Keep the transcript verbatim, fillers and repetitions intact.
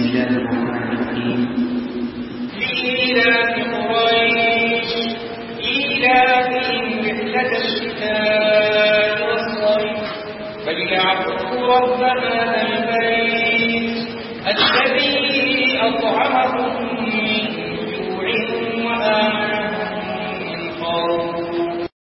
بسم الله الرحمن الرحيم. لإيلاف قريش إيلافهم رحلة الشتاء والصيف فليعبدوا رب هذا البيت الذي أطعمهم